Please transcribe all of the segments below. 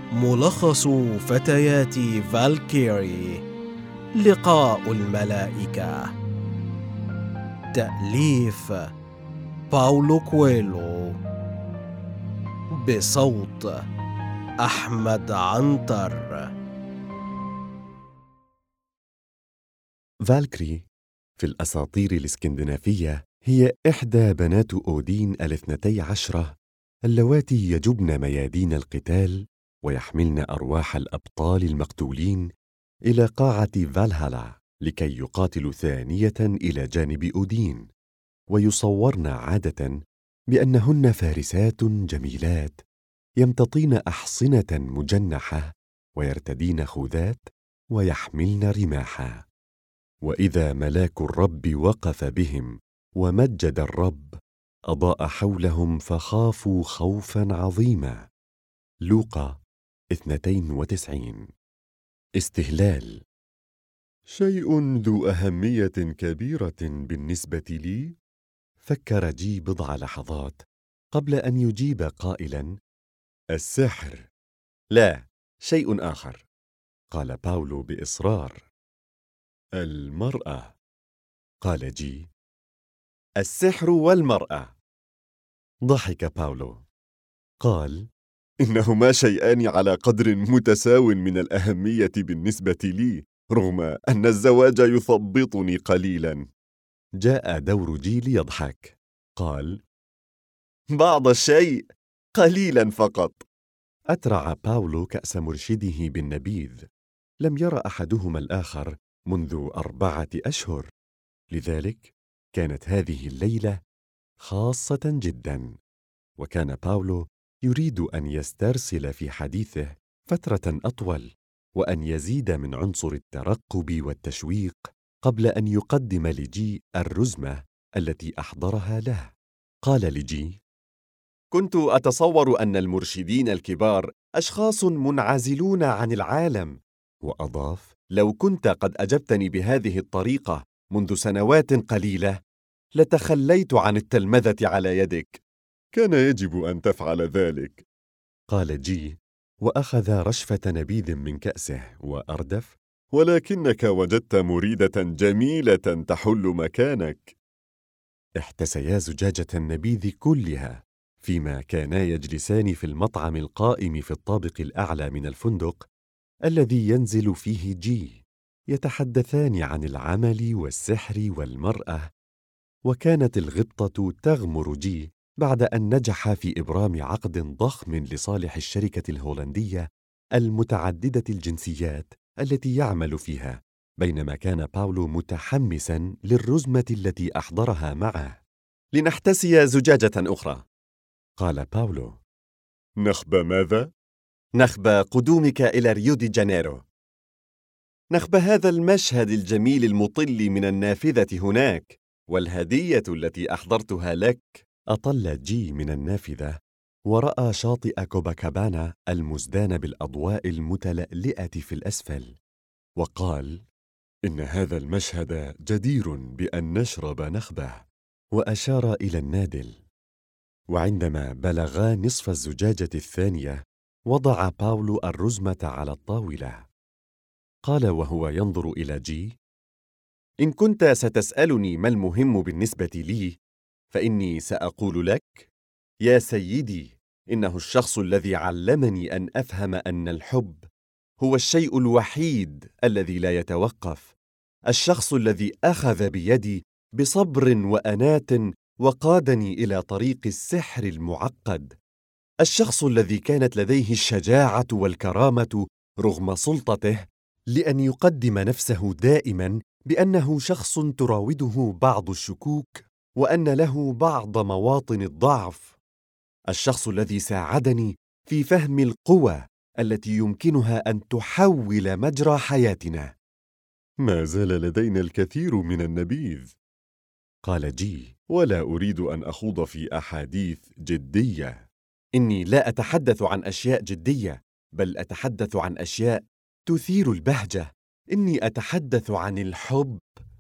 ملخص فتيات فالكيري، لقاء الملائكة. تأليف باولو كويلو، بصوت أحمد عنتر. فالكري في الأساطير الإسكندنافية هي إحدى بنات أودين 12 اللواتي يجبن ميادين القتال ويحملن أرواح الأبطال المقتولين إلى قاعة فالهالا لكي يقاتلوا ثانية إلى جانب أودين، ويصورن عادة بأنهن فارسات جميلات يمتطين أحصنة مجنحة ويرتدين خوذات ويحملن رماحا. وإذا ملاك الرب وقف بهم ومجد الرب أضاء حولهم فخافوا خوفا عظيما. لوقا 92. استهلال: شيء ذو أهمية كبيرة بالنسبة لي. فكر جي بضع لحظات قبل أن يجيب قائلا: السحر. لا، شيء آخر، قال باولو بإصرار. المرأة، قال جي. السحر والمرأة. ضحك باولو. قال: إنهما شيئان على قدر متساو من الأهمية بالنسبة لي، رغم أن الزواج يثبطني قليلا. جاء دور جي ليضحك. قال: بعض الشيء، قليلا فقط. أترع باولو كأس مرشده بالنبيذ. لم يرى أحدهما الآخر منذ 4 أشهر، لذلك كانت هذه الليلة خاصة جدا، وكان باولو يريد أن يسترسل في حديثه فترة أطول وأن يزيد من عنصر الترقب والتشويق قبل أن يقدم لجي الرزمة التي أحضرها له. قال لجي: كنت أتصور أن المرشدين الكبار أشخاص منعزلون عن العالم. وأضاف: لو كنت قد أجبتني بهذه الطريقة منذ سنوات قليلة لتخليت عن التلمذة على يدك. كان يجب أن تفعل ذلك، قال جي، وأخذ رشفة نبيذ من كأسه وأردف: ولكنك وجدت مريدة جميلة تحل مكانك. احتسيا زجاجة النبيذ كلها فيما كانا يجلسان في المطعم القائم في الطابق الأعلى من الفندق الذي ينزل فيه جي، يتحدثان عن العمل والسحر والمرأة. وكانت الغبطة تغمر جي بعد أن نجح في إبرام عقد ضخم لصالح الشركة الهولندية المتعددة الجنسيات التي يعمل فيها، بينما كان باولو متحمسا للرزمة التي أحضرها معه. لنحتسي زجاجة أخرى، قال باولو. نخب ماذا؟ نخب قدومك إلى ريو دي جانيرو، نخب هذا المشهد الجميل المطل من النافذة هناك، والهدية التي أحضرتها لك. أطل جي من النافذة ورأى شاطئ كوباكابانا المزدان بالأضواء المتلألئة في الأسفل، وقال: إن هذا المشهد جدير بأن نشرب نخبه. وأشار إلى النادل. وعندما بلغا نصف الزجاجة الثانية وضع باولو الرزمة على الطاولة. قال وهو ينظر إلى جي: إن كنت ستسألني ما المهم بالنسبة لي، فإني سأقول لك: يا سيدي، إنه الشخص الذي علمني أن أفهم أن الحب هو الشيء الوحيد الذي لا يتوقف، الشخص الذي أخذ بيدي بصبر وأناة وقادني إلى طريق السحر المعقد، الشخص الذي كانت لديه الشجاعة والكرامة رغم سلطته لأن يقدم نفسه دائما بأنه شخص تراوده بعض الشكوك وأن له بعض مواطن الضعف، الشخص الذي ساعدني في فهم القوى التي يمكنها أن تحول مجرى حياتنا. ما زال لدينا الكثير من النبيذ، قال جي، ولا أريد أن أخوض في أحاديث جدية. إني لا أتحدث عن أشياء جدية، بل أتحدث عن أشياء تثير البهجة. إني أتحدث عن الحب.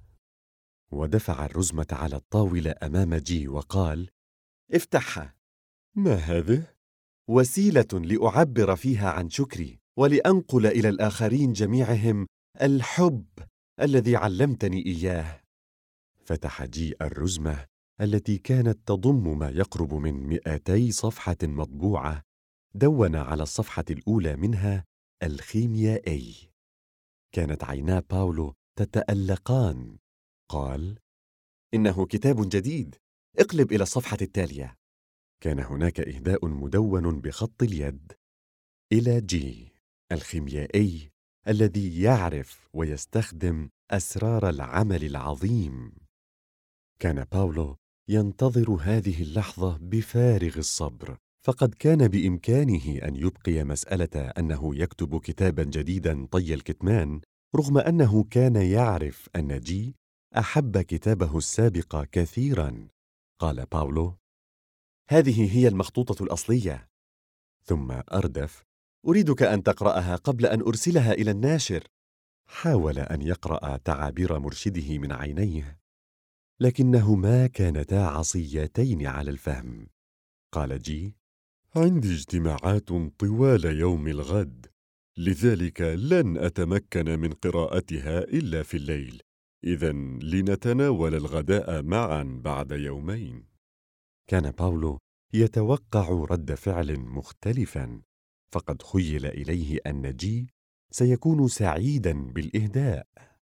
ودفع الرزمة على الطاولة أمام جي وقال: افتحها. ما هذه؟ وسيلة لأعبر فيها عن شكري ولأنقل إلى الآخرين جميعهم الحب الذي علمتني إياه. فتح جي الرزمة التي كانت تضم ما يقرب من 200 صفحة مطبوعة. دون على الصفحة الأولى منها الخيميائي. كانت عينا باولو تتألقان. قال: إنه كتاب جديد، اقلب إلى الصفحة التالية. كان هناك إهداء مدون بخط اليد: إلى جي الخيميائي الذي يعرف ويستخدم أسرار العمل العظيم. كان باولو ينتظر هذه اللحظة بفارغ الصبر، فقد كان بإمكانه أن يبقي مسألة أنه يكتب كتابا جديدا طي الكتمان، رغم أنه كان يعرف أن جي أحب كتابه السابق كثيرا. قال باولو: هذه هي المخطوطة الأصلية. ثم أردف: أريدك أن تقرأها قبل أن أرسلها إلى الناشر. حاول أن يقرأ تعابير مرشده من عينيه، لكنهما كانتا عصيتين على الفهم. قال جي: عندي اجتماعات طوال يوم الغد، لذلك لن أتمكن من قراءتها إلا في الليل. إذن لنتناول الغداء معا بعد يومين. كان باولو يتوقع رد فعل مختلفا، فقد خيل إليه أن جي سيكون سعيدا بالإهداء.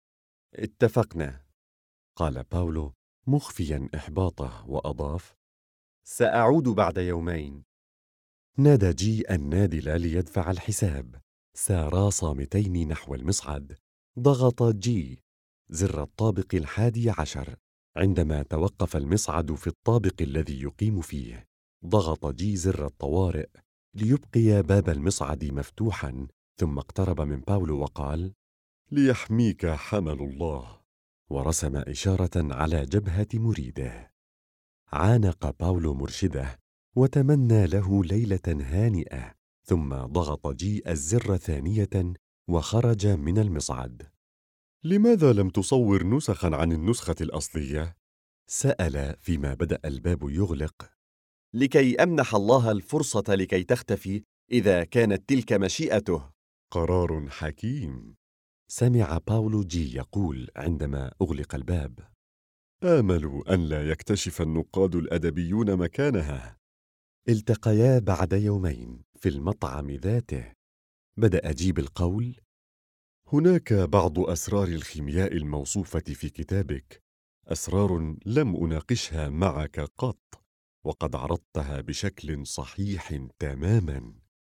اتفقنا، قال باولو مخفيا إحباطه، وأضاف: سأعود بعد يومين. نادى جي النادل ليدفع الحساب. سارا صامتين نحو المصعد. ضغط جي زر الطابق 11 عندما توقف المصعد في الطابق الذي يقيم فيه. ضغط جي زر الطوارئ ليبقي باب المصعد مفتوحا، ثم اقترب من باولو وقال: ليحميك حمل الله، ورسم إشارة على جبهة مريده. عانق باولو مرشده وتمنى له ليلة هانئة، ثم ضغط جي الزر ثانية وخرج من المصعد. لماذا لم تصور نسخا عن النسخة الأصلية؟ سأل فيما بدأ الباب يغلق. لكي أمنح الله الفرصة لكي تختفي إذا كانت تلك مشيئته. قرار حكيم، سمع باولو جي يقول عندما أغلق الباب. آمل أن لا يكتشف النقاد الأدبيون مكانها. التقيا بعد يومين في المطعم ذاته. بدأ جي بالقول: هناك بعض أسرار الخيمياء الموصوفة في كتابك، أسرار لم أناقشها معك قط، وقد عرضتها بشكل صحيح تماما.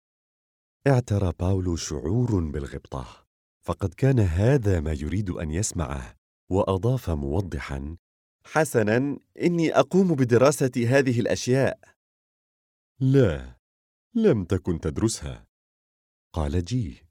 اعترى باولو شعور بالغبطة، فقد كان هذا ما يريد أن يسمعه، وأضاف موضحا: حسنا، إني أقوم بدراسة هذه الأشياء. لا، لم تكن تدرسها، قال جي.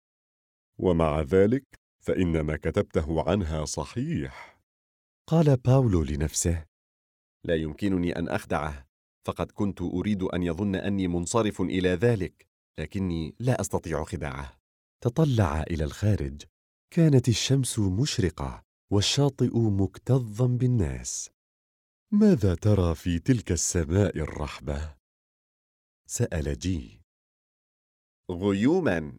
ومع ذلك فإن ما كتبته عنها صحيح. قال باولو لنفسه: لا يمكنني أن أخدعه، فقد كنت أريد أن يظن أني منصرف إلى ذلك، لكني لا أستطيع خداعه. تطلع إلى الخارج. كانت الشمس مشرقة والشاطئ مكتظا بالناس. ماذا ترى في تلك السماء الرحبة؟ سأل جي. غيوما.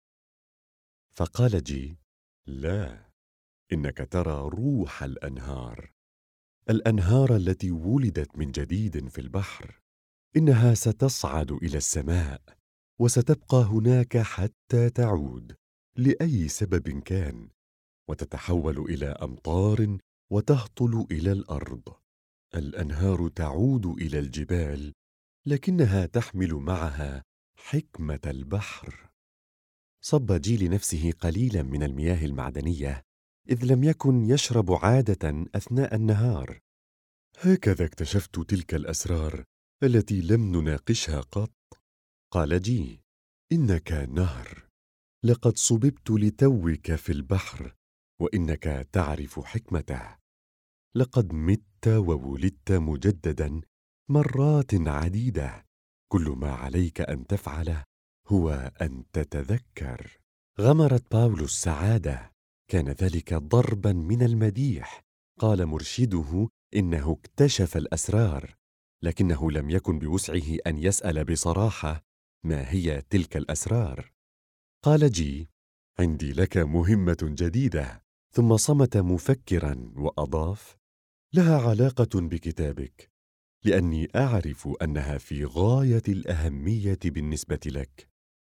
فقال جي: لا، إنك ترى روح الأنهار، الأنهار التي ولدت من جديد في البحر. إنها ستصعد إلى السماء وستبقى هناك حتى تعود لأي سبب كان، وتتحول إلى أمطار وتهطل إلى الأرض. الأنهار تعود إلى الجبال، لكنها تحمل معها حكمة البحر. صب جي لنفسه قليلا من المياه المعدنية، إذ لم يكن يشرب عادة أثناء النهار. هكذا اكتشفت تلك الأسرار التي لم نناقشها قط. قال جي: إنك نهر، لقد صببت لتوك في البحر، وإنك تعرف حكمته. لقد مت وولدت مجددا مرات عديدة. كل ما عليك أن تفعله هو أن تتذكر. غمرت باولو السعادة. كان ذلك ضربا من المديح. قال مرشده إنه اكتشف الأسرار، لكنه لم يكن بوسعه أن يسأل بصراحة ما هي تلك الأسرار؟ قال جي: عندي لك مهمة جديدة. ثم صمت مفكرا وأضاف: لها علاقة بكتابك، لأني أعرف أنها في غاية الأهمية بالنسبة لك.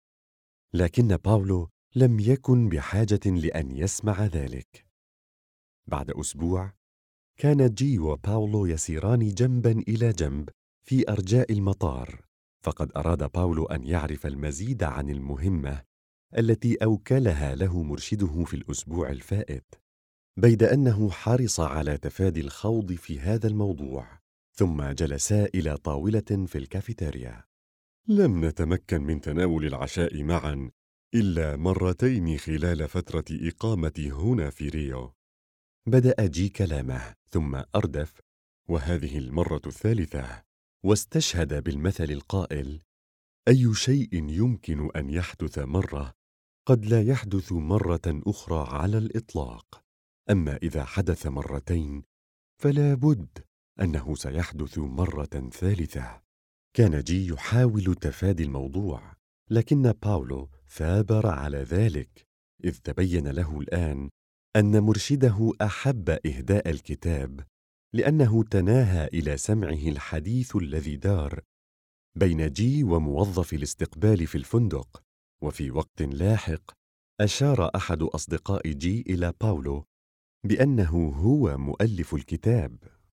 لكن باولو لم يكن بحاجة لأن يسمع ذلك. بعد أسبوع كان جي وباولو يسيران جنبا إلى جنب في أرجاء المطار، فقد أراد باولو أن يعرف المزيد عن المهمة التي أوكلها له مرشده في الأسبوع الفائت، بيد أنه حرص على تفادي الخوض في هذا الموضوع. ثم جلسا إلى طاولة في الكافيتيريا. لم نتمكن من تناول العشاء معا إلا مرتين خلال فترة إقامتي هنا في ريو. بدأ جي كلامه ثم أردف: وهذه المرة الثالثة. واستشهد بالمثل القائل: أي شيء يمكن أن يحدث مرة قد لا يحدث مرة أخرى على الإطلاق، أما إذا حدث مرتين فلا بد أنه سيحدث مرة ثالثة. كان جي يحاول تفادي الموضوع، لكن باولو ثابر على ذلك، إذ تبين له الآن أن مرشده أحب إهداء الكتاب، لأنه تناهى إلى سمعه الحديث الذي دار بين جي وموظف الاستقبال في الفندق. وفي وقت لاحق أشار أحد أصدقاء جي إلى باولو بأنه هو مؤلف الكتاب،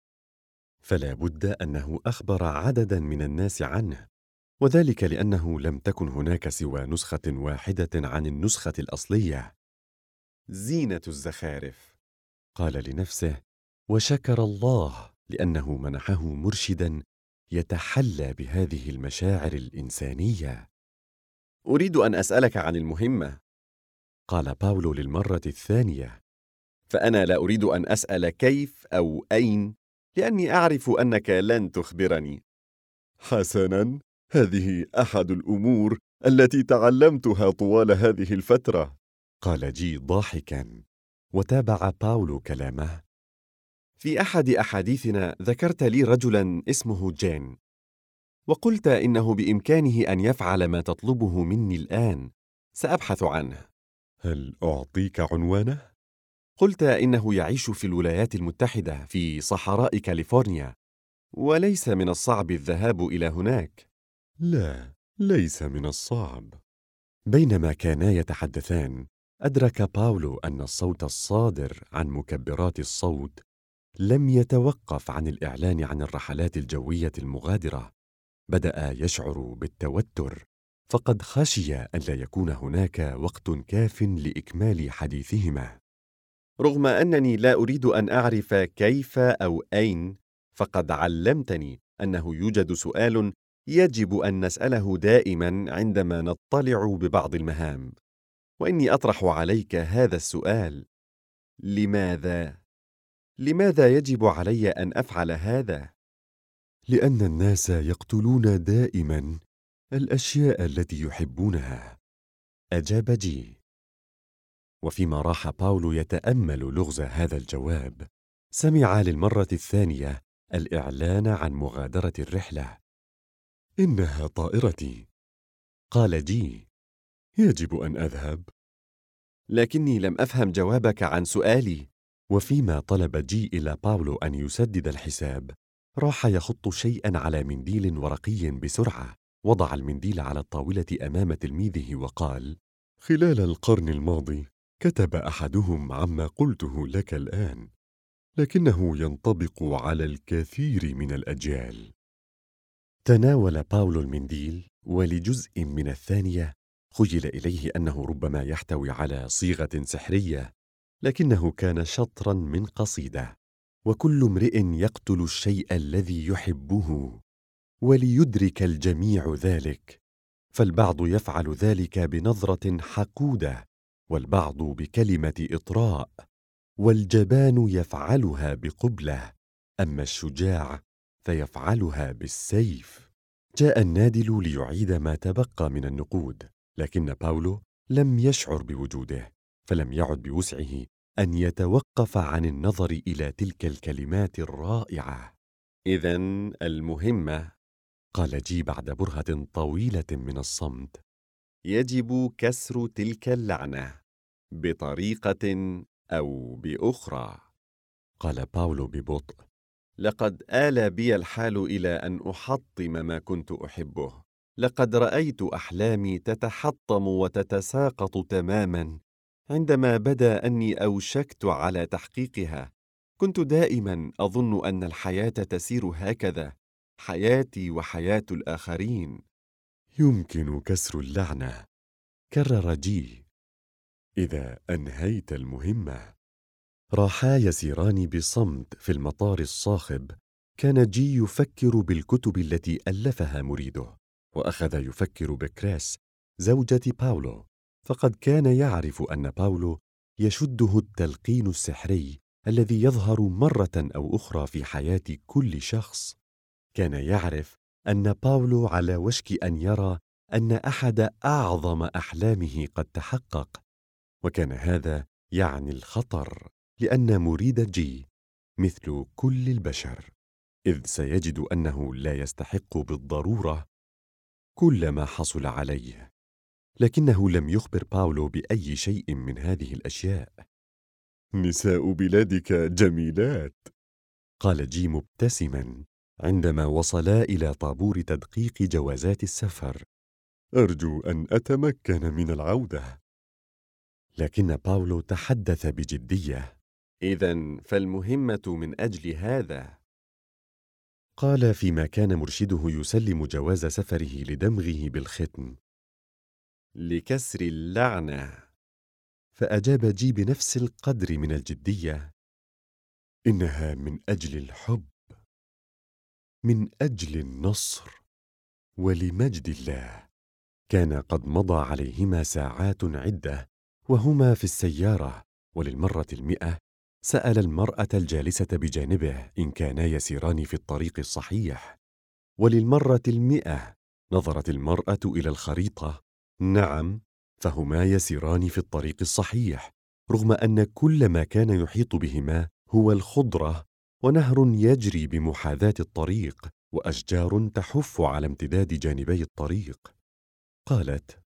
فلا بد أنه أخبر عددا من الناس عنه، وذلك لأنه لم تكن هناك سوى نسخة واحدة عن النسخة الأصلية. زينة الزخارف، قال لنفسه، وشكر الله لأنه منحه مرشدا يتحلى بهذه المشاعر الإنسانية. أريد أن أسألك عن المهمة، قال باولو للمرة الثانية، فأنا لا أريد أن أسأل كيف أو أين، لأني أعرف أنك لن تخبرني. حسناً، هذه أحد الأمور التي تعلمتها طوال هذه الفترة، قال جي ضاحكاً. وتابع باولو كلامه: في أحد أحاديثنا ذكرت لي رجلاً اسمه جين، وقلت إنه بإمكانه أن يفعل ما تطلبه مني الآن. سأبحث عنه. هل أعطيك عنوانه؟ قلت إنه يعيش في الولايات المتحدة في صحراء كاليفورنيا، وليس من الصعب الذهاب إلى هناك. لا، ليس من الصعب. بينما كانا يتحدثان، أدرك باولو أن الصوت الصادر عن مكبرات الصوت لم يتوقف عن الإعلان عن الرحلات الجوية المغادرة. بدأ يشعر بالتوتر، فقد خشي أن لا يكون هناك وقت كاف لإكمال حديثهما. رغم أنني لا أريد أن أعرف كيف أو أين، فقد علمتني أنه يوجد سؤال يجب أن نسأله دائما عندما نطلع ببعض المهام، وإني أطرح عليك هذا السؤال: لماذا؟ لماذا يجب علي أن أفعل هذا؟ لأن الناس يقتلون دائما الأشياء التي يحبونها، أجاب جي. وفيما راح باولو يتأمل لغز هذا الجواب، سمع للمرة الثانية الإعلان عن مغادرة الرحلة. إنها طائرتي، قال جي. يجب أن أذهب. لكني لم أفهم جوابك عن سؤالي. وفيما طلب جي إلى باولو أن يسدد الحساب، راح يخط شيئا على منديل ورقي بسرعة. وضع المنديل على الطاولة أمام تلميذه وقال: خلال القرن الماضي كتب أحدهم عما قلته لك الآن، لكنه ينطبق على الكثير من الأجيال. تناول باولو المنديل، ولجزء من الثانية خيل إليه أنه ربما يحتوي على صيغة سحرية، لكنه كان شطراً من قصيدة. وكل امرئ يقتل الشيء الذي يحبه، وليدرك الجميع ذلك، فالبعض يفعل ذلك بنظرة حقودة، والبعض بكلمة إطراء، والجبان يفعلها بقبلة، أما الشجاع فيفعلها بالسيف. جاء النادل ليعيد ما تبقى من النقود، لكن باولو لم يشعر بوجوده، فلم يعد بوسعه أن يتوقف عن النظر إلى تلك الكلمات الرائعة. إذن المهمة قال جي بعد برهة طويلة من الصمت: يجب كسر تلك اللعنة بطريقة أو بأخرى. قال باولو ببطء: لقد آل بي الحال إلى أن أحطم ما كنت أحبه. لقد رأيت أحلامي تتحطم وتتساقط تماما عندما بدا أني أوشكت على تحقيقها. كنت دائما أظن أن الحياة تسير هكذا، حياتي وحياة الآخرين. يمكن كسر اللعنة، كرر جي، إذا أنهيت المهمة. راحا يسيران بصمت في المطار الصاخب. كان جي يفكر بالكتب التي ألفها مريده، وأخذ يفكر بكريس زوجة باولو، فقد كان يعرف أن باولو يشده التلقين السحري الذي يظهر مرة أو أخرى في حياة كل شخص. كان يعرف أن باولو على وشك أن يرى أن أحد أعظم أحلامه قد تحقق، وكان هذا يعني الخطر، لأن مريد جي مثل كل البشر، إذ سيجد أنه لا يستحق بالضرورة كل ما حصل عليه. لكنه لم يخبر باولو بأي شيء من هذه الأشياء. نساء بلادك جميلات، قال جي مبتسما عندما وصلا إلى طابور تدقيق جوازات السفر. أرجو أن أتمكن من العودة. لكن باولو تحدث بجدية: إذن فالمهمة من أجل هذا. قال فيما كان مرشده يسلم جواز سفره لدمغه بالختم: لكسر اللعنة. فأجاب جي بنفس القدر من الجدية: إنها من أجل الحب، من أجل النصر، ولمجد الله. كان قد مضى عليهما ساعات عدة وهما في السيارة، وللمرة 100 سأل المرأة الجالسة بجانبه إن كانا يسيران في الطريق الصحيح. وللمرة 100 نظرت المرأة إلى الخريطة. نعم، فهما يسيران في الطريق الصحيح، رغم أن كل ما كان يحيط بهما هو الخضرة ونهر يجري بمحاذاة الطريق وأشجار تحف على امتداد جانبي الطريق. قالت: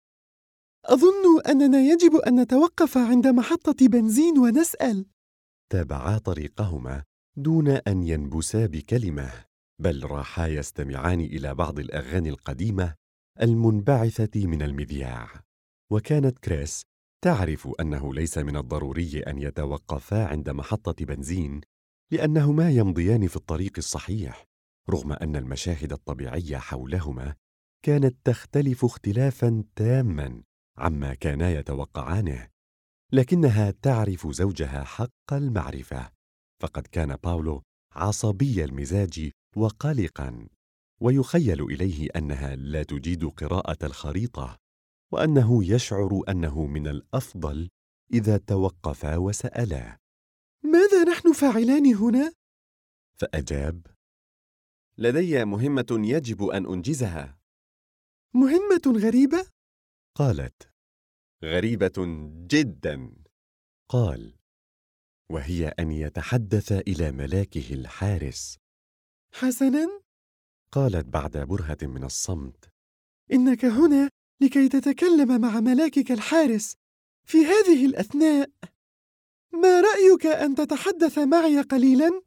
أظن أننا يجب أن نتوقف عند محطة بنزين ونسأل. تابعا طريقهما دون أن ينبسا بكلمة، بل راحا يستمعان إلى بعض الأغاني القديمة المنبعثة من المذياع. وكانت كريس تعرف أنه ليس من الضروري أن يتوقفا عند محطة بنزين، لأنهما يمضيان في الطريق الصحيح، رغم أن المشاهد الطبيعية حولهما كانت تختلف اختلافا تاما عما كانا يتوقعانه. لكنها تعرف زوجها حق المعرفة، فقد كان باولو عصبي المزاج وقلقا، ويخيل إليه أنها لا تجيد قراءة الخريطة، وأنه يشعر أنه من الأفضل إذا توقفا وسألا: ماذا نحن فاعلان هنا؟ فأجاب: لدي مهمة يجب أن أنجزها. مهمة غريبة؟ قالت: غريبة جدا. قال: وهي أن يتحدث إلى ملاكه الحارس. حسناً، قالت بعد برهة من الصمت: إنك هنا لكي تتكلم مع ملاكك الحارس. في هذه الأثناء، ما رأيك أن تتحدث معي قليلاً؟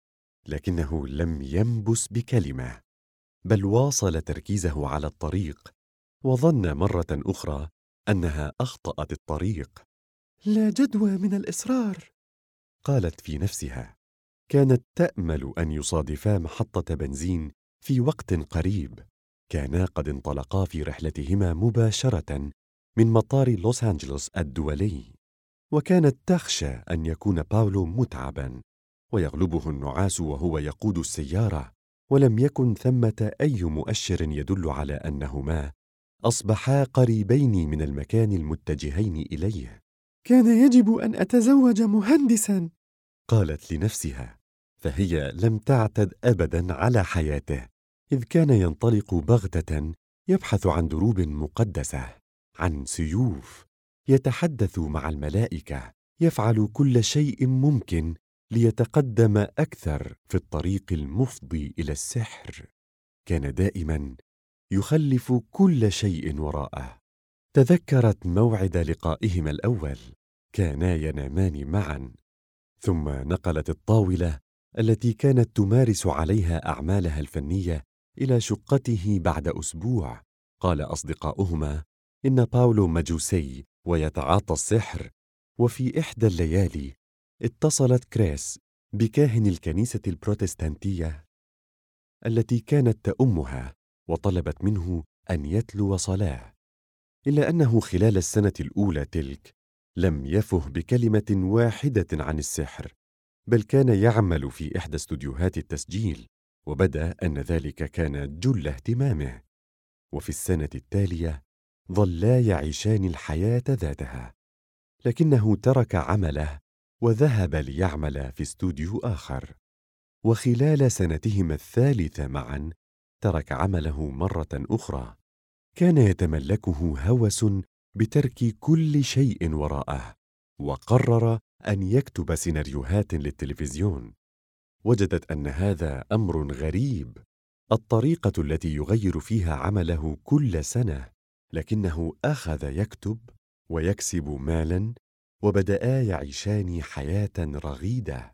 لكنه لم ينبس بكلمة، بل واصل تركيزه على الطريق، وظن مرة أخرى أنها أخطأت الطريق. لا جدوى من الإصرار، قالت في نفسها. كانت تأمل أن يصادفا محطة بنزين في وقت قريب. كانا قد انطلقا في رحلتهما مباشرة من مطار لوس أنجلوس الدولي، وكانت تخشى أن يكون باولو متعبا ويغلبه النعاس وهو يقود السيارة، ولم يكن ثمة أي مؤشر يدل على أنهما أصبحا قريبين من المكان المتجهين إليه. كان يجب أن أتزوج مهندساً، قالت لنفسها، فهي لم تعتد أبدا على حياته، إذ كان ينطلق بغتة يبحث عن دروب مقدسة، عن سيوف، يتحدث مع الملائكة، يفعل كل شيء ممكن ليتقدم أكثر في الطريق المفضي إلى السحر. كان دائما يخلف كل شيء وراءه. تذكرت موعد لقائهما الأول، كانا ينامان معا. ثم نقلت الطاولة التي كانت تمارس عليها أعمالها الفنية إلى شقته بعد أسبوع. قال أصدقاؤهما إن باولو مجوسي ويتعاطى السحر. وفي إحدى الليالي اتصلت كريس بكاهن الكنيسة البروتستانتية التي كانت تأمها، وطلبت منه أن يتلو صلاة، إلا أنه خلال السنة الأولى تلك لم يفه بكلمة واحدة عن السحر، بل كان يعمل في إحدى استوديوهات التسجيل، وبدا أن ذلك كان جل اهتمامه. وفي السنة التالية ظلا يعيشان الحياة ذاتها، لكنه ترك عمله وذهب ليعمل في استوديو آخر. وخلال سنتهما الثالثة معا ترك عمله مرة أخرى. كان يتملكه هوس بترك كل شيء وراءه، وقرر أن يكتب سيناريوهات للتلفزيون. وجدت أن هذا أمر غريب، الطريقة التي يغير فيها عمله كل سنة، لكنه أخذ يكتب ويكسب مالا، وبدأا يعيشان حياة رغيدة.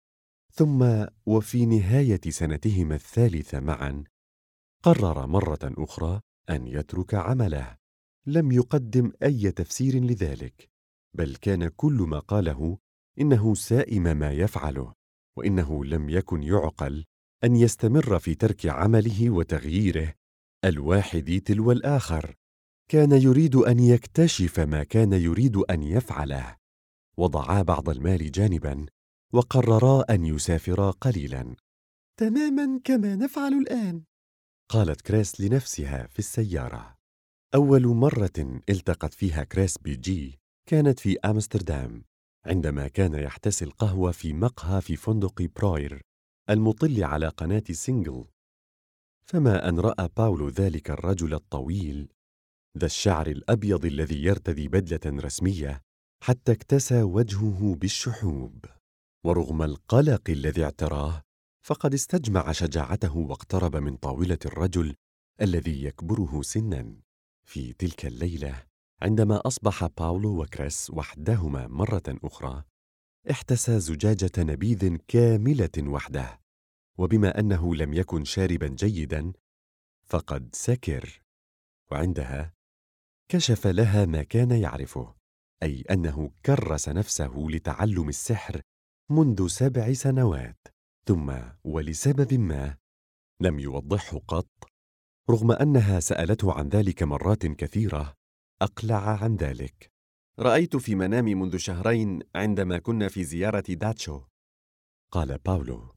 ثم وفي نهاية سنتهما الثالثة معا قرر مرة أخرى أن يترك عمله. لم يقدم أي تفسير لذلك، بل كان كل ما قاله إنه سائم ما يفعله، وإنه لم يكن يعقل أن يستمر في ترك عمله وتغييره الواحد تلو الآخر. كان يريد أن يكتشف ما كان يريد أن يفعله. وضعا بعض المال جانبا وقررا أن يسافرا قليلا. تماما كما نفعل الآن، قالت كريس لنفسها في السيارة. أول مرة التقت فيها كريس بجي كانت في أمستردام، عندما كان يحتسي القهوة في مقهى في فندق براير المطل على قناة سينجل. فما أن رأى باولو ذلك الرجل الطويل ذا الشعر الأبيض الذي يرتدي بدلة رسمية حتى اكتسى وجهه بالشحوب، ورغم القلق الذي اعتراه فقد استجمع شجاعته واقترب من طاولة الرجل الذي يكبره سنا. في تلك الليلة عندما أصبح باولو وكريس وحدهما مرة أخرى، احتسى زجاجة نبيذ كاملة وحده، وبما أنه لم يكن شاربا جيدا فقد سكر. وعندها كشف لها ما كان يعرفه، أي أنه كرس نفسه لتعلم السحر منذ 7 سنوات، ثم ولسبب ما لم يوضحه قط، رغم أنها سألته عن ذلك مرات كثيرة، أقلع عن ذلك. رأيت في منامي منذ 2 شهرين عندما كنا في زيارة داتشو، قال باولو.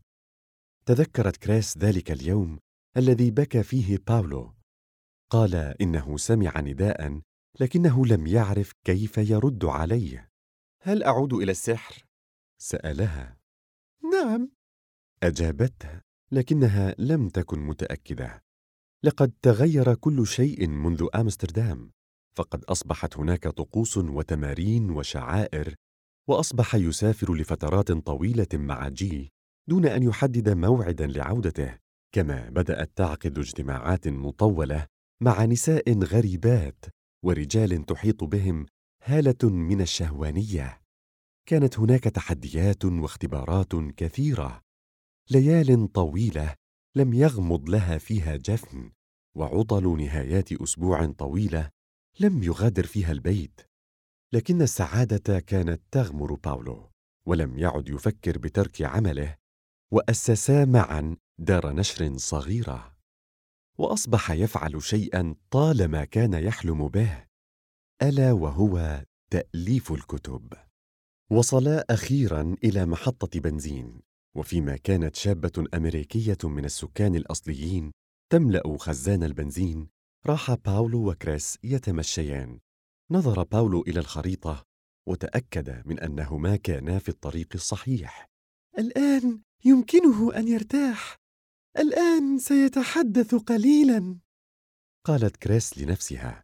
تذكرت كريس ذلك اليوم الذي بكى فيه باولو. قال إنه سمع نداء لكنه لم يعرف كيف يرد عليه. هل أعود إلى السحر؟ سألها. نعم، أجابته، لكنها لم تكن متأكدة. لقد تغير كل شيء منذ أمستردام، فقد أصبحت هناك طقوس وتمارين وشعائر، وأصبح يسافر لفترات طويلة مع جي دون أن يحدد موعدا لعودته، كما بدأت تعقد اجتماعات مطولة مع نساء غريبات ورجال تحيط بهم هالة من الشهوانية. كانت هناك تحديات واختبارات كثيرة، ليال طويلة لم يغمض لها فيها جفن، وعطل نهايات أسبوع طويلة لم يغادر فيها البيت. لكن السعادة كانت تغمر باولو، ولم يعد يفكر بترك عمله، وأسسا معا دار نشر صغيرة، وأصبح يفعل شيئا طالما كان يحلم به، ألا وهو تأليف الكتب. وصلا أخيرا إلى محطة بنزين، وفيما كانت شابة أمريكية من السكان الأصليين تملأ خزان البنزين، راح باولو وكريس يتمشيان. نظر باولو إلى الخريطة وتأكد من أنهما كانا في الطريق الصحيح. الآن يمكنه أن يرتاح، الآن سيتحدث قليلا، قالت كريس لنفسها.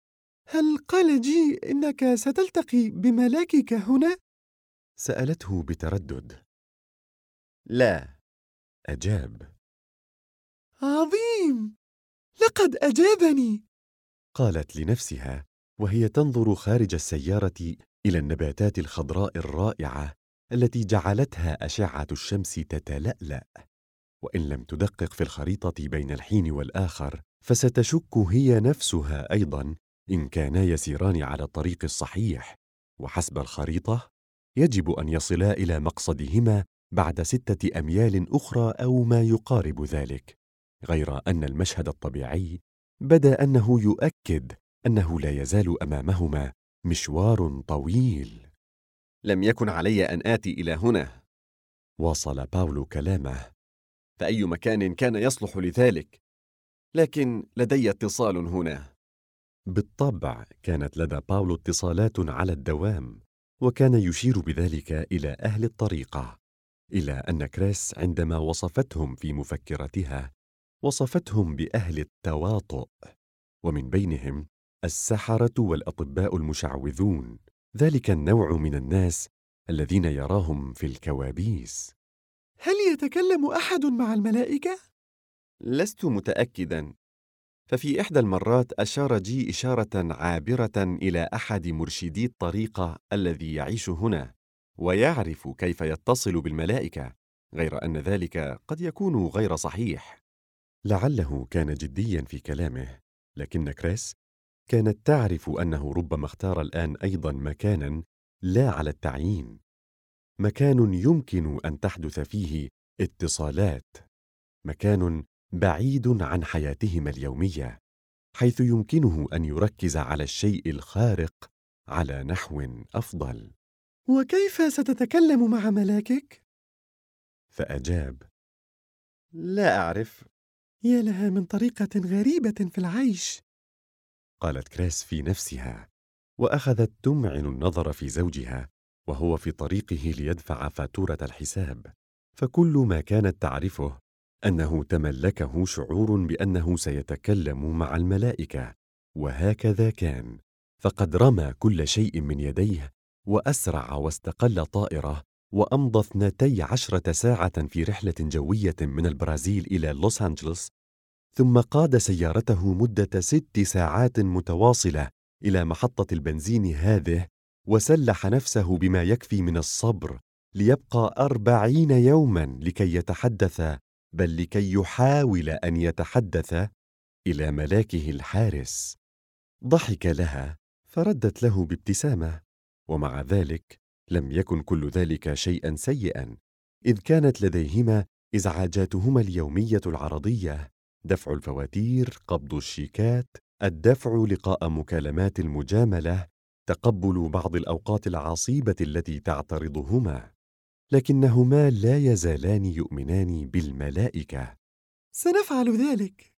هل قال جي إنك ستلتقي بملاكك هنا؟ سألته بتردد. لا، أجاب. عظيم! لقد أجابني. قالت لنفسها وهي تنظر خارج السيارة إلى النباتات الخضراء الرائعة التي جعلتها أشعة الشمس تتلألأ. وإن لم تدقق في الخريطة بين الحين والآخر فستشك هي نفسها أيضا إن كانا يسيران على الطريق الصحيح، وحسب الخريطة يجب أن يصلا إلى مقصدهما بعد 6 أميال أخرى أو ما يقارب ذلك، غير أن المشهد الطبيعي بدا أنه يؤكد أنه لا يزال أمامهما مشوار طويل. لم يكن علي أن آتي إلى هنا، واصل باولو كلامه، فأي مكان كان يصلح لذلك، لكن لدي اتصال هنا. بالطبع كانت لدى باولو اتصالات على الدوام، وكان يشير بذلك إلى أهل الطريقة، إلى أن كريس عندما وصفتهم في مفكرتها وصفتهم بأهل التواطؤ، ومن بينهم السحرة والأطباء المشعوذون، ذلك النوع من الناس الذين يراهم في الكوابيس. هل يتكلم أحد مع الملائكة؟ لست متأكداً، ففي إحدى المرات أشار جي إشارة عابرة إلى أحد مرشدي الطريقة الذي يعيش هنا ويعرف كيف يتصل بالملائكة، غير أن ذلك قد يكون غير صحيح. لعله كان جدياً في كلامه، لكن كريس كانت تعرف أنه ربما اختار الآن أيضاً مكاناً لا على التعيين، مكان يمكن أن تحدث فيه اتصالات، مكان بعيد عن حياتهما اليومية، حيث يمكنه أن يركز على الشيء الخارق على نحو أفضل. وكيف ستتكلم مع ملاكك؟ فأجاب: لا أعرف. يا لها من طريقة غريبة في العيش. قالت كريس في نفسها، وأخذت تمعن النظر في زوجها وهو في طريقه ليدفع فاتورة الحساب، فكل ما كانت تعرفه أنه تملكه شعور بأنه سيتكلم مع الملائكة، وهكذا كان، فقد رمى كل شيء من يديه وأسرع واستقل طائرة، وأمضى 12 ساعة في رحلة جوية من البرازيل إلى لوس أنجلوس، ثم قاد سيارته مدة 6 ساعات متواصلة إلى محطة البنزين هذه، وسلح نفسه بما يكفي من الصبر ليبقى 40 يوما لكي يتحدث، بل لكي يحاول أن يتحدث إلى ملاكه الحارس. ضحك لها فردت له بابتسامة، ومع ذلك لم يكن كل ذلك شيئا سيئا، إذ كانت لديهما إزعاجاتهما اليومية العرضية: دفع الفواتير، قبض الشيكات، الدفع لقاء مكالمات المجاملة، تقبل بعض الأوقات العصيبة التي تعترضهما، لكنهما لا يزالان يؤمنان بالملائكة. سنفعل ذلك،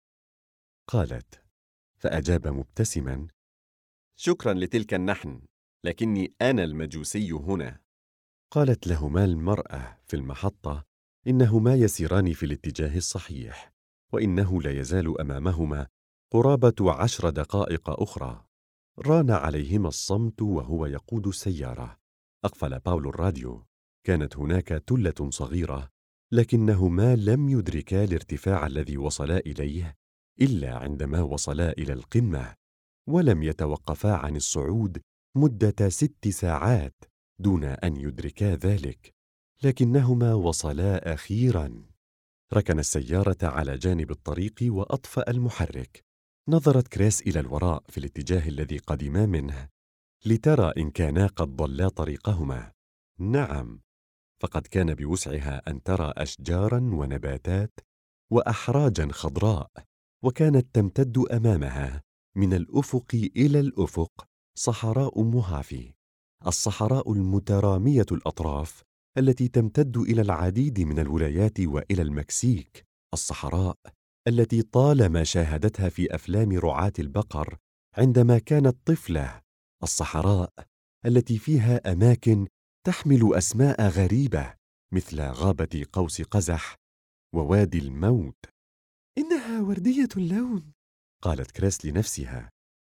قالت، فأجاب مبتسما: شكرا لتلك النحن، لكني أنا المجوسي هنا. قالت لهما المرأة في المحطة إنهما يسيران في الاتجاه الصحيح، وإنه لا يزال أمامهما قرابة 10 دقائق أخرى. ران عليهما الصمت وهو يقود السيارة. أقفل باولو الراديو. كانت هناك تلة صغيرة، لكنهما لم يدركا الارتفاع الذي وصلا إليه إلا عندما وصلا إلى القمة، ولم يتوقفا عن الصعود مدة 6 ساعات دون أن يدركا ذلك، لكنهما وصلا أخيراً. ركن السيارة على جانب الطريق وأطفأ المحرك. نظرت كريس إلى الوراء في الاتجاه الذي قدما منه لترى إن كانا قد ضلا طريقهما. نعم، فقد كان بوسعها أن ترى أشجاراً ونباتات وأحراجاً خضراء، وكانت تمتد أمامها من الأفق إلى الأفق صحراء موهافي، الصحراء المترامية الأطراف التي تمتد إلى العديد من الولايات وإلى المكسيك، الصحراء التي طالما شاهدتها في أفلام رعاة البقر عندما كانت طفلة، الصحراء التي فيها أماكن تحمل أسماء غريبة مثل غابة قوس قزح ووادي الموت. إنها وردية اللون، قالت كريس لنفسها،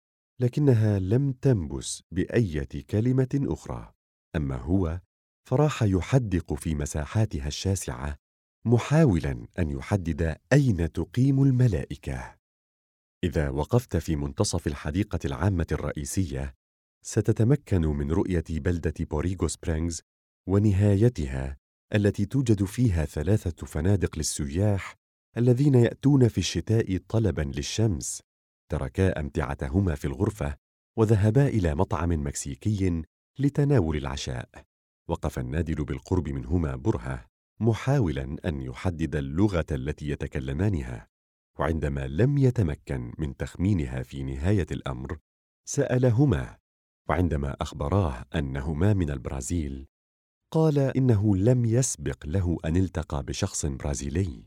لكنها لم تنبس بأية كلمة أخرى. أما هو فراح يحدق في مساحاتها الشاسعة محاولاً أن يحدد أين تقيم الملائكة. إذا وقفت في منتصف الحديقة العامة الرئيسية، ستتمكن من رؤية بلدة بوريغو سبرينغز ونهايتها التي توجد فيها 3 فنادق للسياح الذين يأتون في الشتاء طلباً للشمس. تركا أمتعتهما في الغرفة وذهبا إلى مطعم مكسيكي لتناول العشاء. وقف النادل بالقرب منهما برهة محاولاً أن يحدد اللغة التي يتكلمانها، وعندما لم يتمكن من تخمينها في نهاية الأمر سألهما، وعندما أخبراه أنهما من البرازيل قال إنه لم يسبق له أن التقى بشخص برازيلي.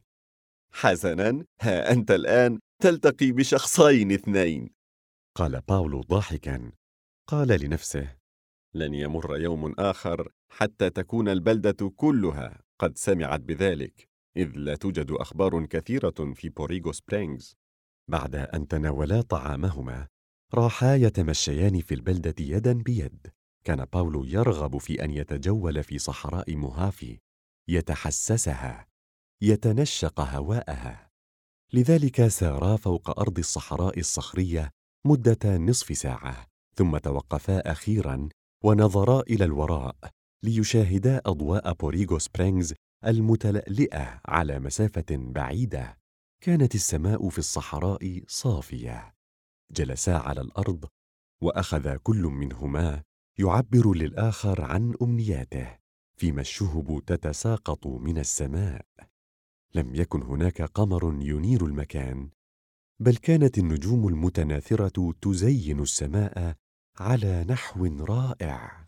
حسناً، ها أنت الآن تلتقي بشخصين 2. قال باولو ضاحكاً. قال لنفسه: لن يمر يوم آخر حتى تكون البلدة كلها قد سمعت بذلك، إذ لا توجد أخبار كثيرة في بوريغو سبرينغز. بعد أن تناولا طعامهما راحا يتمشيان في البلدة يداً بيد. كان باولو يرغب في أن يتجول في صحراء موهافي، يتحسسها، يتنشق هواءها. لذلك سارا فوق أرض الصحراء الصخرية مدة نصف ساعة، ثم توقفا أخيراً ونظرا إلى الوراء ليشاهدا أضواء بوريغو سبرينغز المتلألئة على مسافة بعيدة. كانت السماء في الصحراء صافية. جلسا على الأرض وأخذ كل منهما يعبر للآخر عن أمنياته، فيما الشهب تتساقط من السماء. لم يكن هناك قمر ينير المكان، بل كانت النجوم المتناثرة تزين السماء على نحو رائع.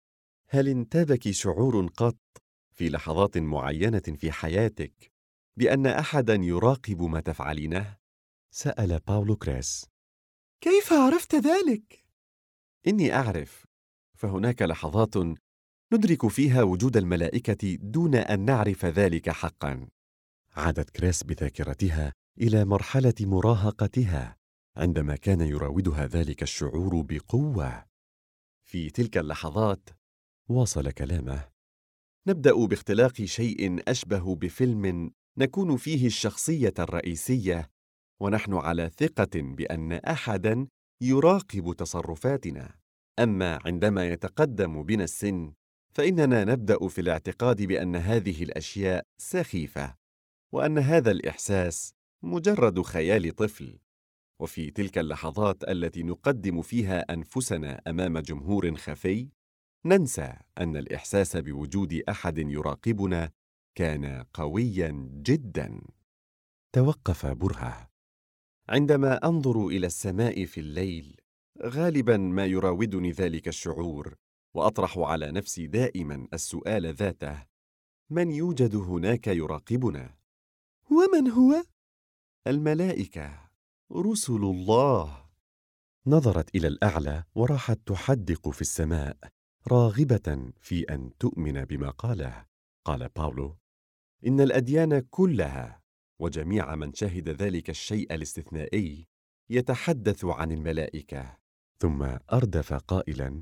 هل انتابك شعور قط في لحظات معينة في حياتك بأن أحداً يراقب ما تفعلينه؟ سأل باولو كريس. كيف عرفت ذلك؟ إني أعرف، فهناك لحظات ندرك فيها وجود الملائكة دون أن نعرف ذلك حقاً. عادت كريس بذاكرتها إلى مرحلة مراهقتها عندما كان يراودها ذلك الشعور بقوة. في تلك اللحظات، واصل كلامه، نبدأ باختلاق شيء أشبه بفيلم نكون فيه الشخصية الرئيسية، ونحن على ثقة بأن أحداً يراقب تصرفاتنا. أما عندما يتقدم بنا السن، فإننا نبدأ في الاعتقاد بأن هذه الأشياء سخيفة، وأن هذا الإحساس مجرد خيال طفل. وفي تلك اللحظات التي نقدم فيها أنفسنا أمام جمهور خفي، ننسى أن الإحساس بوجود أحد يراقبنا كان قوياً جداً. توقف برهة. عندما أنظر إلى السماء في الليل، غالباً ما يراودني ذلك الشعور، وأطرح على نفسي دائماً السؤال ذاته: من يوجد هناك يراقبنا؟ ومن هو؟ الملائكة، رسل الله. نظرت إلى الأعلى وراحت تحدق في السماء، راغبة في أن تؤمن بما قاله. قال باولو: إن الأديان كلها وجميع من شهد ذلك الشيء الاستثنائي يتحدث عن الملائكة. ثم أردف قائلاً: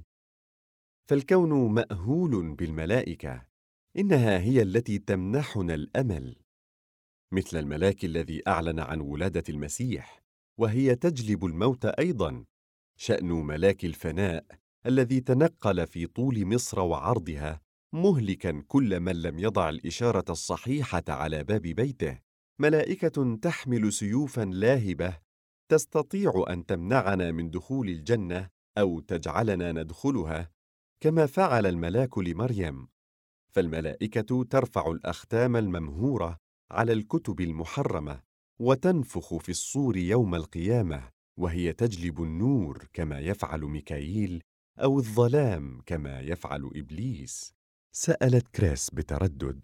فالكون مأهول بالملائكة، إنها هي التي تمنحنا الأمل، مثل الملاك الذي أعلن عن ولادة المسيح، وهي تجلب الموت أيضاً. شأن ملاك الفناء الذي تنقل في طول مصر وعرضها، مهلكاً كل من لم يضع الإشارة الصحيحة على باب بيته. ملائكة تحمل سيوفاً لاهبة تستطيع أن تمنعنا من دخول الجنة أو تجعلنا ندخلها، كما فعل الملاك لمريم. فالملائكة ترفع الأختام الممهورة على الكتب المحرمة، وتنفخ في الصور يوم القيامة، وهي تجلب النور كما يفعل ميكائيل، أو الظلام كما يفعل إبليس. سألت كريس بتردد: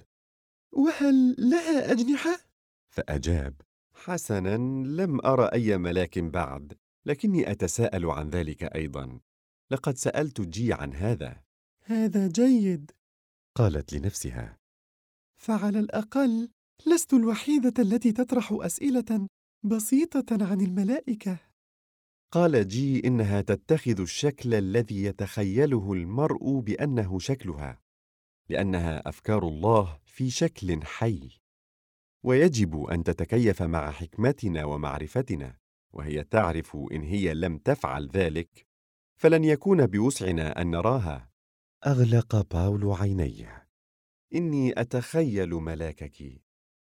وهل لها أجنحة؟ فأجاب: حسناً، لم أرى أي ملاك بعد، لكني أتساءل عن ذلك أيضاً. لقد سألت جي عن هذا. هذا جيد، قالت لنفسها، فعلى الأقل لست الوحيدة التي تطرح أسئلة بسيطة عن الملائكة. قال جي إنها تتخذ الشكل الذي يتخيله المرء بأنه شكلها، لأنها أفكار الله في شكل حي. ويجب أن تتكيف مع حكمتنا ومعرفتنا، وهي تعرف إن هي لم تفعل ذلك فلن يكون بوسعنا أن نراها. أغلق باولو عينيه. إني أتخيل ملاكك،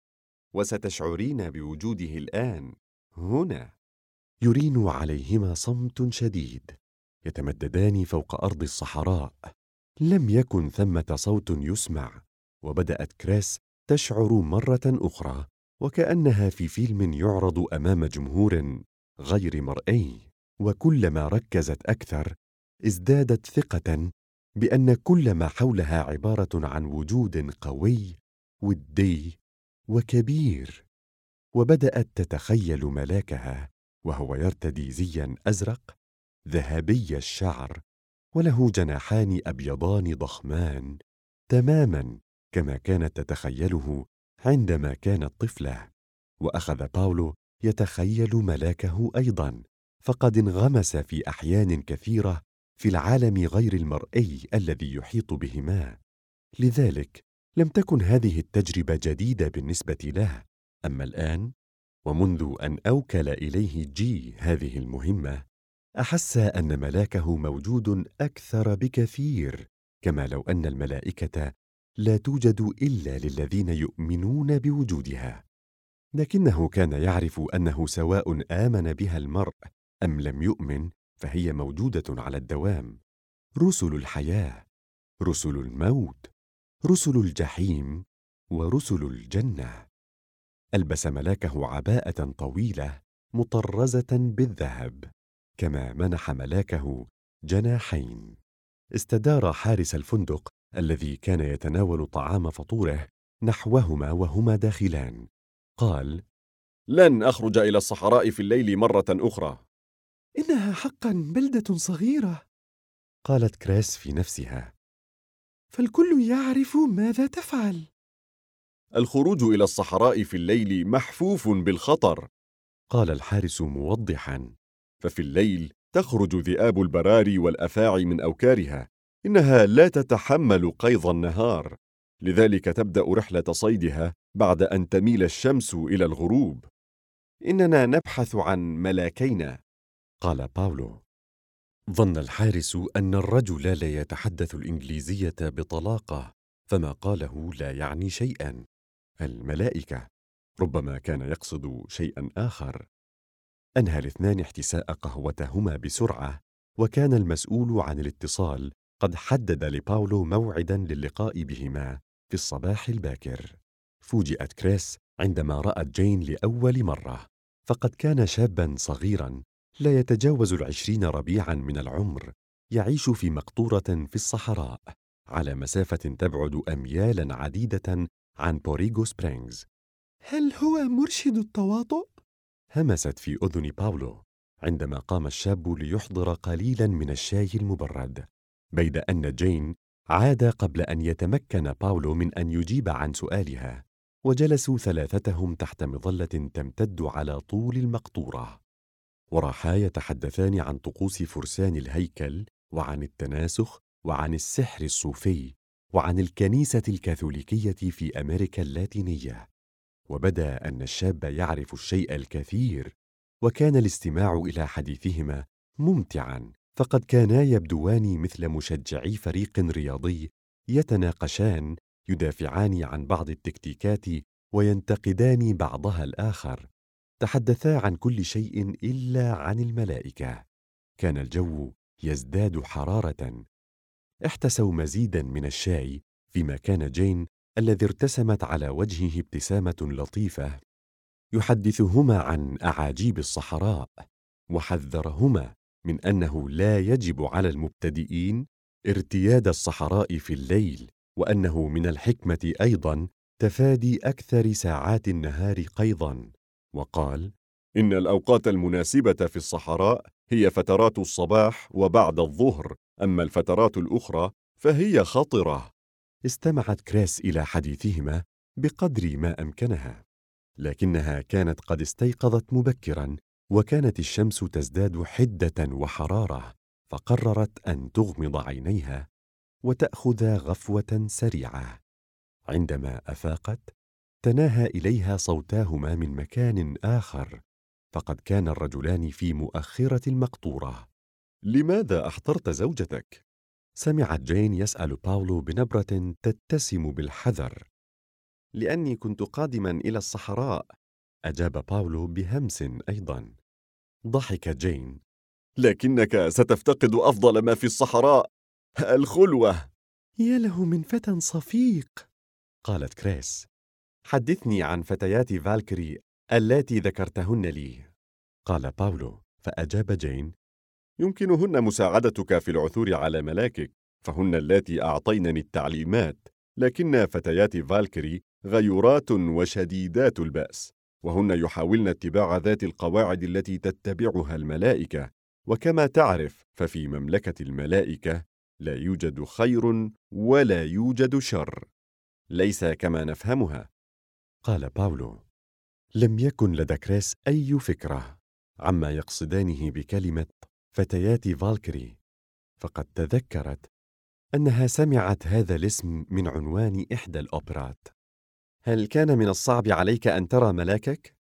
وستشعرين بوجوده الآن هنا. يرين عليهما صمت شديد، يتمددان فوق أرض الصحراء. لم يكن ثمة صوت يسمع، وبدأت كريس تشعر مرة أخرى وكأنها في فيلم يعرض أمام جمهور غير مرئي. وكلما ركزت أكثر ازدادت ثقة بأن كل ما حولها عبارة عن وجود قوي ودي وكبير. وبدأت تتخيل ملاكها وهو يرتدي زياً أزرق ذهبي الشعر، وله جناحان أبيضان ضخمان تماماً كما كانت تتخيله عندما كانت طفلة. وأخذ باولو يتخيل ملاكه أيضاً، فقد انغمس في أحيان كثيرة في العالم غير المرئي الذي يحيط بهما. لذلك لم تكن هذه التجربة جديدة بالنسبة له. أما الآن، ومنذ أن أوكل إليه جي هذه المهمة، أحس أن ملاكه موجود أكثر بكثير، كما لو أن الملائكة لا توجد إلا للذين يؤمنون بوجودها. لكنه كان يعرف أنه سواء آمن بها المرء أم لم يؤمن فهي موجودة على الدوام. رسل الحياة، رسل الموت، رسل الجحيم، ورسل الجنة. ألبس ملاكه عباءة طويلة مطرزة بالذهب، كما منح ملاكه جناحين. استدار حارس الفندق الذي كان يتناول طعام فطوره نحوهما وهما داخلان. قال: لن أخرج إلى الصحراء في الليل مرة أخرى. إنها حقاً بلدة صغيرة، قالت كريس في نفسها، فالكل يعرف ماذا تفعل. الخروج إلى الصحراء في الليل محفوف بالخطر. قال الحارس موضحاً، ففي الليل تخرج ذئاب البراري والأفاعي من أوكارها. إنها لا تتحمل قيظ النهار، لذلك تبدأ رحلة صيدها بعد أن تميل الشمس إلى الغروب. إننا نبحث عن ملاكين، قال باولو. ظن الحارس أن الرجل لا يتحدث الإنجليزية بطلاقة، فما قاله لا يعني شيئاً. الملائكة، ربما كان يقصد شيئاً آخر. أنهى الاثنان احتساء قهوتهما بسرعة، وكان المسؤول عن الاتصال قد حدد لباولو موعداً للقاء بهما في الصباح الباكر. فوجئت كريس عندما رأت جين لأول مرة، فقد كان شاباً صغيراً لا يتجاوز 20 ربيعاً من العمر، يعيش في مقطورة في الصحراء على مسافة تبعد أميالاً عديدة عن بوريغو سبرينغز. هل هو مرشد التواطؤ؟ همست في أذن باولو عندما قام الشاب ليحضر قليلاً من الشاي المبرد، بيد أن جين عاد قبل أن يتمكن باولو من أن يجيب عن سؤالها. وجلسوا ثلاثتهم تحت مظلة تمتد على طول المقطورة، وراحا يتحدثان عن طقوس فرسان الهيكل، وعن التناسخ، وعن السحر الصوفي، وعن الكنيسة الكاثوليكية في أمريكا اللاتينية. وبدا أن الشاب يعرف الشيء الكثير، وكان الاستماع إلى حديثهما ممتعاً، فقد كانا يبدوان مثل مشجعي فريق رياضي يتناقشان، يدافعان عن بعض التكتيكات وينتقدان بعضها الآخر. تحدثا عن كل شيء إلا عن الملائكة. كان الجو يزداد حرارة. احتسوا مزيداً من الشاي، فيما كان جين الذي ارتسمت على وجهه ابتسامة لطيفة يحدثهما عن أعاجيب الصحراء، وحذرهما من أنه لا يجب على المبتدئين ارتياد الصحراء في الليل، وأنه من الحكمة أيضاً تفادي أكثر ساعات النهار قيضاً. وقال: إن الأوقات المناسبة في الصحراء هي فترات الصباح وبعد الظهر، أما الفترات الأخرى فهي خطرة. استمعت كريس إلى حديثهما بقدر ما أمكنها، لكنها كانت قد استيقظت مبكراً، وكانت الشمس تزداد حدة وحرارة، فقررت أن تغمض عينيها وتأخذ غفوة سريعة. عندما أفاقت تناهى إليها صوتاهما من مكان آخر، فقد كان الرجلان في مؤخرة المقطورة. لماذا أحضرت زوجتك؟ سمعت جين يسأل باولو بنبرة تتسم بالحذر. لأني كنت قادما إلى الصحراء، أجاب باولو بهمس أيضا. ضحكت جين. لكنك ستفتقد أفضل ما في الصحراء، الخلوة. يا له من فتى صفيق، قالت كريس. حدثني عن فتيات فالكري اللاتي ذكرتهن لي، قال باولو. فأجاب جين. يمكنهن مساعدتك في العثور على ملاكك، فهن اللاتي أعطينني التعليمات، لكن فتيات فالكري غيورات وشديدات البأس، وهن يحاولن اتباع ذات القواعد التي تتبعها الملائكة، وكما تعرف ففي مملكة الملائكة لا يوجد خير ولا يوجد شر، ليس كما نفهمها. قال باولو. لم يكن لدى كريس أي فكرة عما يقصدانه بكلمة فتيات فالكري، فقد تذكرت أنها سمعت هذا الاسم من عنوان إحدى الأوبرات. هل كان من الصعب عليك أن ترى ملاكك؟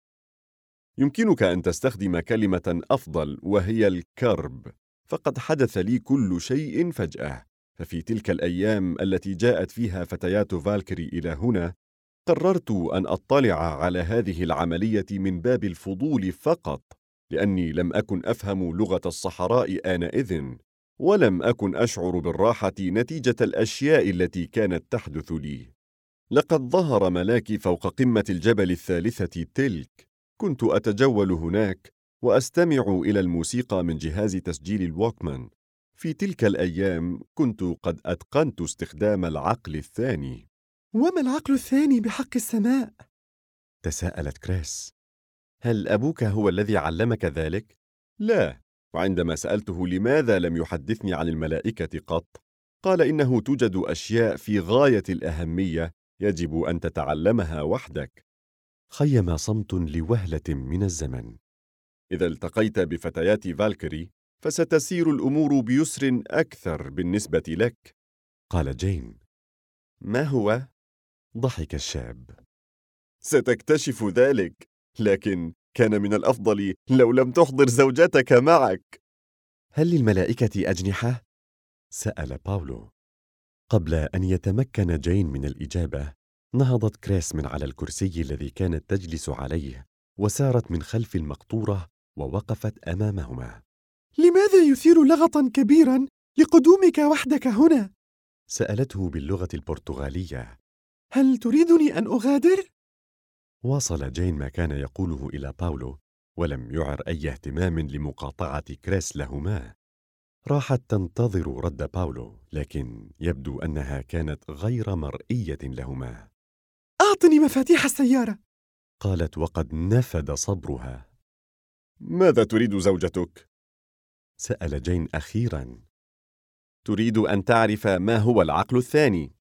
يمكنك أن تستخدم كلمة أفضل وهي الكرب، فقد حدث لي كل شيء فجأة. ففي تلك الأيام التي جاءت فيها فتيات فالكري إلى هنا، قررت أن أطلع على هذه العملية من باب الفضول فقط، لأني لم أكن أفهم لغة الصحراء آنئذ، ولم أكن أشعر بالراحة نتيجة الأشياء التي كانت تحدث لي. لقد ظهر ملاكي فوق قمة الجبل الثالثة تلك. كنت أتجول هناك وأستمع إلى الموسيقى من جهاز تسجيل الووكمان. في تلك الأيام كنت قد أتقنت استخدام العقل الثاني. وما العقل الثاني بحق السماء؟ تساءلت كريس. هل أبوك هو الذي علمك ذلك؟ لا، وعندما سألته لماذا لم يحدثني عن الملائكة قط، قال إنه توجد أشياء في غاية الأهمية يجب أن تتعلمها وحدك. خيم صمت لوهلة من الزمن. إذا التقيت بفتيات فالكري فستسير الأمور بيسر أكثر بالنسبة لك، قال جين. ما هو؟ ضحك الشاب. ستكتشف ذلك، لكن كان من الأفضل لو لم تحضر زوجتك معك. هل للملائكة أجنحة؟ سأل باولو. قبل أن يتمكن جين من الإجابة، نهضت كريس من على الكرسي الذي كانت تجلس عليه، وسارت من خلف المقطورة ووقفت أمامهما. لماذا يثير لغطا كبيرا لقدومك وحدك هنا؟ سألته باللغة البرتغالية. هل تريدني أن أغادر؟ واصل جين ما كان يقوله إلى باولو، ولم يعر أي اهتمام لمقاطعة كريس لهما. راحت تنتظر رد باولو، لكن يبدو أنها كانت غير مرئية لهما. أعطني مفاتيح السيارة، قالت وقد نفد صبرها. ماذا تريد زوجتك؟ سأل جين أخيرا. تريد أن تعرف ما هو العقل الثاني.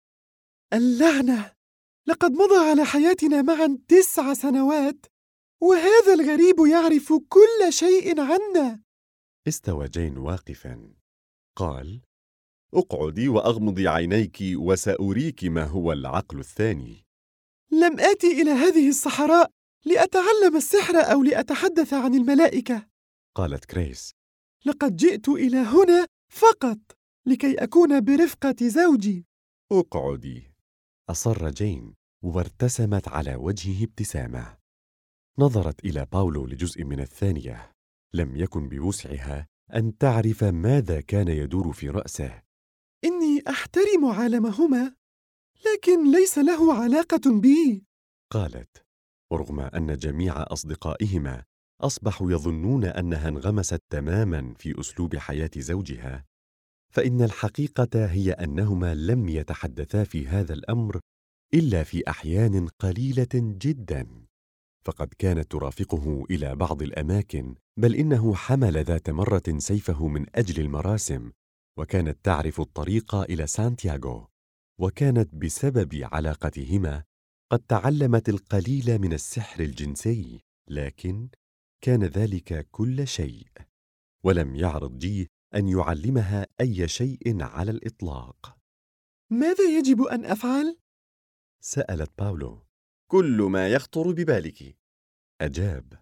اللعنة، لقد مضى على حياتنا معا 9 سنوات، وهذا الغريب يعرف كل شيء عنا. استوى جين واقفا. قال: اقعدي وأغمضي عينيك وسأريك ما هو العقل الثاني. لم آتي إلى هذه الصحراء لأتعلم السحر أو لأتحدث عن الملائكة، قالت كريس. لقد جئت إلى هنا فقط لكي أكون برفقة زوجي. اقعدي، أصر جين، وارتسمت على وجهه ابتسامة. نظرت إلى باولو لجزء من الثانية. لم يكن بوسعها أن تعرف ماذا كان يدور في رأسه. إني أحترم عالمهما، لكن ليس له علاقة بي، قالت، ورغم أن جميع أصدقائهما أصبحوا يظنون أنها انغمست تماما في أسلوب حياة زوجها، فإن الحقيقة هي أنهما لم يتحدثا في هذا الأمر إلا في أحيان قليلة جدا. فقد كانت ترافقه إلى بعض الأماكن، بل إنه حمل ذات مرة سيفه من أجل المراسم، وكانت تعرف الطريق إلى سانتياغو، وكانت بسبب علاقتهما قد تعلمت القليل من السحر الجنسي، لكن كان ذلك كل شيء، ولم يعرض جي أن يعلمها أي شيء على الإطلاق. ماذا يجب أن أفعل؟ سألت باولو. كل ما يخطر ببالك. أجاب.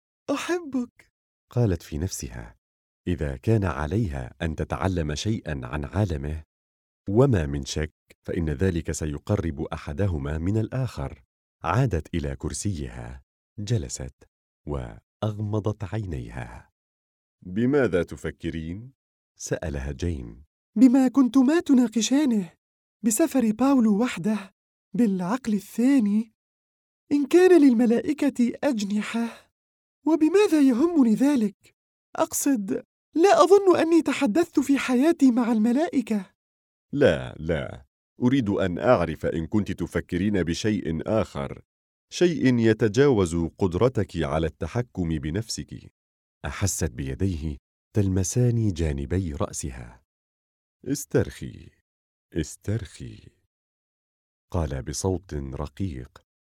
أحبك. قالت في نفسها: إذا كان عليها أن تتعلم شيئا عن عالمه، وما من شك فإن ذلك سيقرب أحدهما من الآخر. عادت إلى كرسيها، جلست وأغمضت عينيها. بماذا تفكرين؟ سألها جين. بما كنتما تناقشانه، بسفر باولو وحده بالعقل الثاني، إن كان للملائكة أجنحة. وبماذا يهمني ذلك؟ أقصد، لا أظن أني تحدثت في حياتي مع الملائكة. لا، أريد أن أعرف إن كنت تفكرين بشيء آخر، شيء يتجاوز قدرتك على التحكم بنفسك. أحست بيديه تلمسان جانبي رأسها. استرخي، استرخي. قال بصوت رقيق: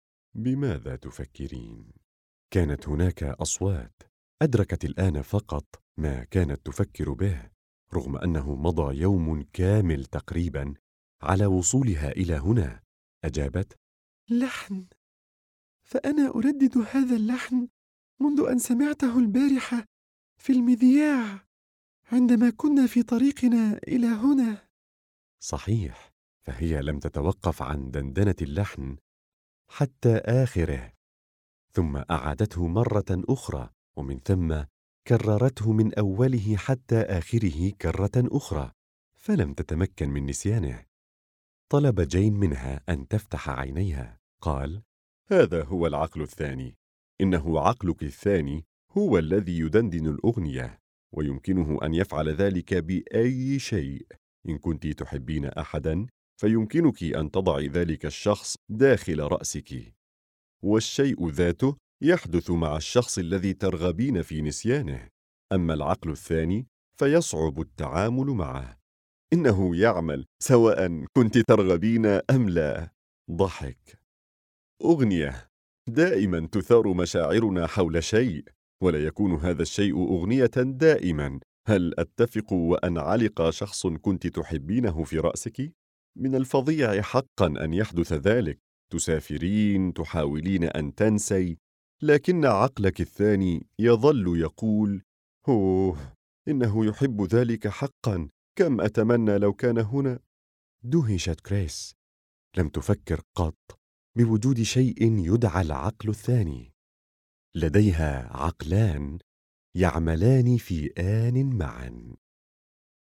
بماذا تفكرين؟ كانت هناك أصوات. أدركت الآن فقط ما كانت تفكر به، رغم أنه مضى يوم كامل تقريبا على وصولها إلى هنا. أجابت: لحن. فأنا أردد هذا اللحن منذ أن سمعته البارحة في المذياع عندما كنا في طريقنا إلى هنا. صحيح، فهي لم تتوقف عن دندنة اللحن حتى آخره، ثم أعادته مرة أخرى، ومن ثم كررته من أوله حتى آخره كرة أخرى، فلم تتمكن من نسيانه. طلب جين منها أن تفتح عينيها. قال: هذا هو العقل الثاني. إنه عقلك الثاني هو الذي يدندن الأغنية، ويمكنه أن يفعل ذلك بأي شيء. إن كنت تحبين أحداً، فيمكنك أن تضعي ذلك الشخص داخل رأسك، والشيء ذاته يحدث مع الشخص الذي ترغبين في نسيانه. أما العقل الثاني فيصعب التعامل معه. إنه يعمل سواء كنت ترغبين أم لا. ضحك، أغنية. دائما تثار مشاعرنا حول شيء، ولا يكون هذا الشيء أغنية دائما. هل أتفق وأن علق شخص كنت تحبينه في رأسك؟ من الفظيع حقا أن يحدث ذلك. تسافرين، تحاولين أن تنسي، لكن عقلك الثاني يظل يقول: أوه، إنه يحب ذلك حقا. كم أتمنى لو كان هنا. دهشت كريس. لم تفكر قط بوجود شيء يدعى العقل الثاني. لديها عقلان يعملان في آن معا.